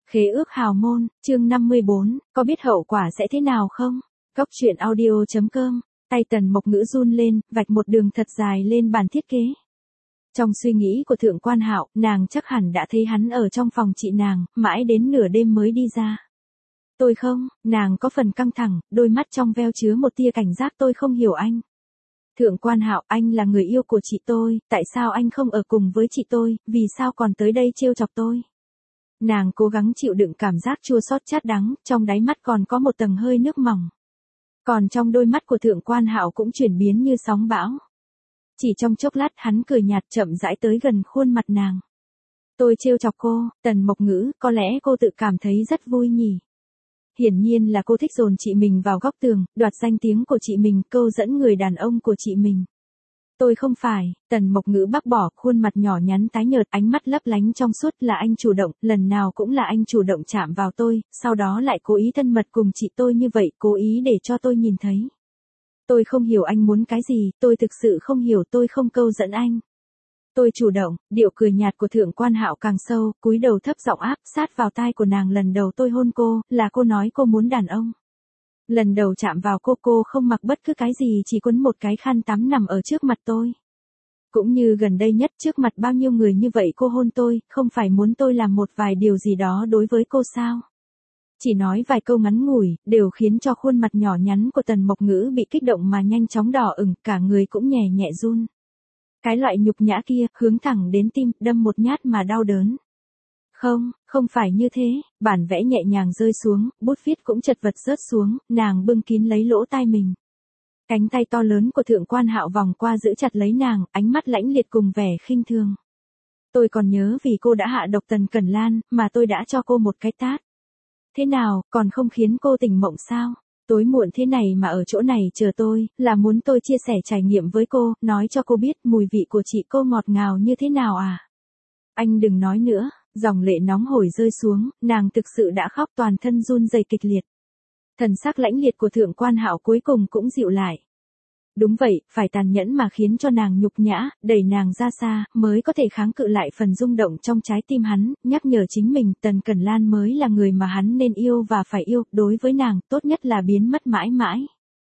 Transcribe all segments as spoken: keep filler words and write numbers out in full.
Khế ước hào môn, chương năm mươi bốn, có biết hậu quả sẽ thế nào không? Cốc truyện audio chấm com, tay Tần Mộc Ngữ run lên, vạch một đường thật dài lên bàn thiết kế. Trong suy nghĩ của Thượng Quan Hạo, nàng chắc hẳn đã thấy hắn ở trong phòng chị nàng, mãi đến nửa đêm mới đi ra. Tôi không, nàng có phần căng thẳng, đôi mắt trong veo chứa một tia cảnh giác. Tôi không hiểu anh. Thượng Quan Hạo, anh là người yêu của chị tôi, tại sao anh không ở cùng với chị tôi, vì sao còn tới đây trêu chọc tôi? Nàng cố gắng chịu đựng cảm giác chua xót chát đắng, trong đáy mắt còn có một tầng hơi nước mỏng. Còn trong đôi mắt của Thượng Quan Hạo cũng chuyển biến như sóng bão. Chỉ trong chốc lát hắn cười nhạt chậm rãi tới gần khuôn mặt nàng. Tôi trêu chọc cô, Tần Mộc Ngữ, có lẽ cô tự cảm thấy rất vui nhỉ. Hiển nhiên là cô thích dồn chị mình vào góc tường, đoạt danh tiếng của chị mình, câu dẫn người đàn ông của chị mình. Tôi không phải, Tần Mộc Ngữ bác bỏ, khuôn mặt nhỏ nhắn tái nhợt, ánh mắt lấp lánh trong suốt. Là anh chủ động, lần nào cũng là anh chủ động chạm vào tôi, sau đó lại cố ý thân mật cùng chị tôi như vậy, cố ý để cho tôi nhìn thấy. Tôi không hiểu anh muốn cái gì, tôi thực sự không hiểu, tôi không câu dẫn anh. Tôi chủ động. Điệu cười nhạt của Thượng Quan Hạo càng sâu, cúi đầu thấp giọng áp sát vào tai của nàng. Lần đầu tôi hôn cô, là cô nói cô muốn đàn ông. Lần đầu chạm vào cô, cô không mặc bất cứ cái gì, chỉ quấn một cái khăn tắm nằm ở trước mặt tôi. Cũng như gần đây nhất, trước mặt bao nhiêu người như vậy cô hôn tôi, không phải muốn tôi làm một vài điều gì đó đối với cô sao? Chỉ nói vài câu ngắn ngủi, đều khiến cho khuôn mặt nhỏ nhắn của Tần Mộc Ngữ bị kích động mà nhanh chóng đỏ ửng, cả người cũng nhẹ nhẹ run. Cái loại nhục nhã kia, hướng thẳng đến tim, đâm một nhát mà đau đớn. Không, không phải như thế, bản vẽ nhẹ nhàng rơi xuống, bút viết cũng chật vật rớt xuống, nàng bưng kín lấy lỗ tai mình. Cánh tay to lớn của Thượng Quan Hạo vòng qua giữ chặt lấy nàng, ánh mắt lãnh liệt cùng vẻ khinh thường. Tôi còn nhớ vì cô đã hạ độc Tần Cẩn Lan, mà tôi đã cho cô một cái tát. Thế nào, còn không khiến cô tỉnh mộng sao? Tối muộn thế này mà ở chỗ này chờ tôi, là muốn tôi chia sẻ trải nghiệm với cô, nói cho cô biết mùi vị của chị cô ngọt ngào như thế nào à? Anh đừng nói nữa. Dòng lệ nóng hổi rơi xuống, nàng thực sự đã khóc, toàn thân run rẩy kịch liệt. Thần sắc lãnh liệt của Thượng Quan Hạo cuối cùng cũng dịu lại. Đúng vậy, phải tàn nhẫn mà khiến cho nàng nhục nhã, đẩy nàng ra xa, mới có thể kháng cự lại phần rung động trong trái tim hắn, nhắc nhở chính mình, Tần Cẩn Lan mới là người mà hắn nên yêu và phải yêu, đối với nàng, tốt nhất là biến mất mãi mãi.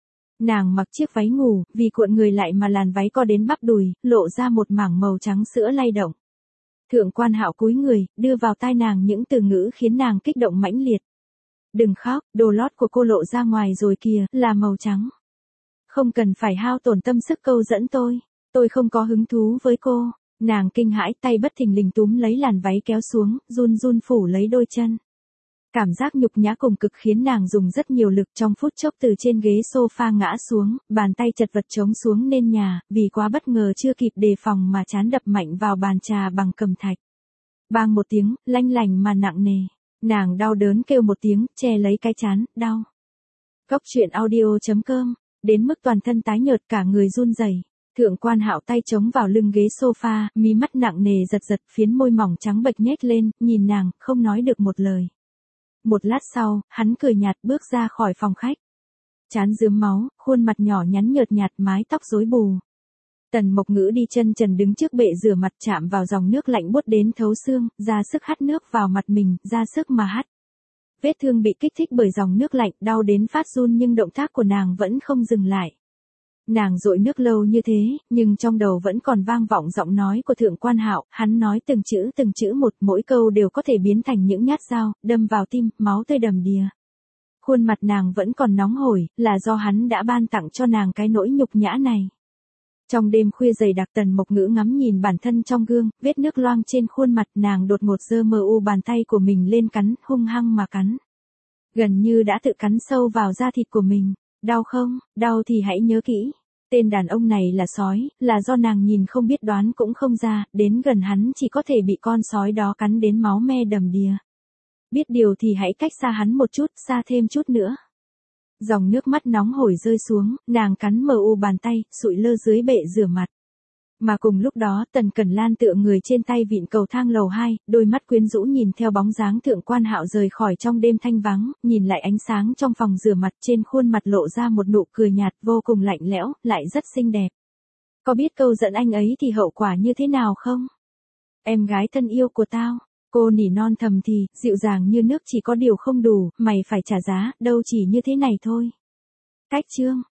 Nàng mặc chiếc váy ngủ, vì cuộn người lại mà làn váy co đến bắp đùi, lộ ra một mảng màu trắng sữa lay động. Thượng Quan Hạo cúi người, đưa vào tai nàng những từ ngữ khiến nàng kích động mãnh liệt. Đừng khóc, đồ lót của cô lộ ra ngoài rồi kìa, là màu trắng. Không cần phải hao tổn tâm sức câu dẫn tôi, tôi không có hứng thú với cô. Nàng kinh hãi, tay bất thình lình túm lấy làn váy kéo xuống, run run phủ lấy đôi chân. Cảm giác nhục nhã cùng cực khiến nàng dùng rất nhiều lực, trong phút chốc từ trên ghế sofa ngã xuống, bàn tay chật vật chống xuống nền nhà, vì quá bất ngờ chưa kịp đề phòng mà trán đập mạnh vào bàn trà bằng cầm thạch. Bang một tiếng, lanh lành mà nặng nề. Nàng đau đớn kêu một tiếng, che lấy cái trán, đau. Cốc truyện audio chấm com, đến mức toàn thân tái nhợt, cả người run rẩy. Thượng Quan Hạo tay chống vào lưng ghế sofa, mí mắt nặng nề giật giật, phiến môi mỏng trắng bệch nhếch lên, nhìn nàng, không nói được một lời. Một lát sau, hắn cười nhạt bước ra khỏi phòng khách. Trán rướm máu, khuôn mặt nhỏ nhắn nhợt nhạt, mái tóc rối bù. Tần Mộc Ngữ đi chân trần đứng trước bệ rửa mặt, chạm vào dòng nước lạnh buốt đến thấu xương, ra sức hắt nước vào mặt mình, ra sức mà hắt. Vết thương bị kích thích bởi dòng nước lạnh, đau đến phát run nhưng động tác của nàng vẫn không dừng lại. Nàng dội nước lâu như thế, nhưng trong đầu vẫn còn vang vọng giọng nói của Thượng Quan Hạo, hắn nói từng chữ từng chữ một, mỗi câu đều có thể biến thành những nhát dao, đâm vào tim, máu tươi đầm đìa. Khuôn mặt nàng vẫn còn nóng hổi, là do hắn đã ban tặng cho nàng cái nỗi nhục nhã này. Trong đêm khuya dày đặc, Tần Mộc Ngữ ngắm nhìn bản thân trong gương, vết nước loang trên khuôn mặt, nàng đột ngột giơ mờ u bàn tay của mình lên cắn, hung hăng mà cắn. Gần như đã tự cắn sâu vào da thịt của mình. Đau không? Đau thì hãy nhớ kỹ. Tên đàn ông này là sói, là do nàng nhìn không biết đoán cũng không ra, đến gần hắn chỉ có thể bị con sói đó cắn đến máu me đầm đìa. Biết điều thì hãy cách xa hắn một chút, xa thêm chút nữa. Dòng nước mắt nóng hổi rơi xuống, nàng cắn mờ u bàn tay, sụi lơ dưới bệ rửa mặt. Mà cùng lúc đó, Tần Cẩn Lan tựa người trên tay vịn cầu thang lầu hai, đôi mắt quyến rũ nhìn theo bóng dáng Thượng Quan Hạo rời khỏi trong đêm thanh vắng, nhìn lại ánh sáng trong phòng rửa mặt, trên khuôn mặt lộ ra một nụ cười nhạt vô cùng lạnh lẽo, lại rất xinh đẹp. Có biết câu giận anh ấy thì hậu quả như thế nào không? Em gái thân yêu của tao, Cô nỉ non thầm thì, dịu dàng như nước chỉ có điều không đủ, mày phải trả giá, đâu chỉ như thế này thôi. Cách chương.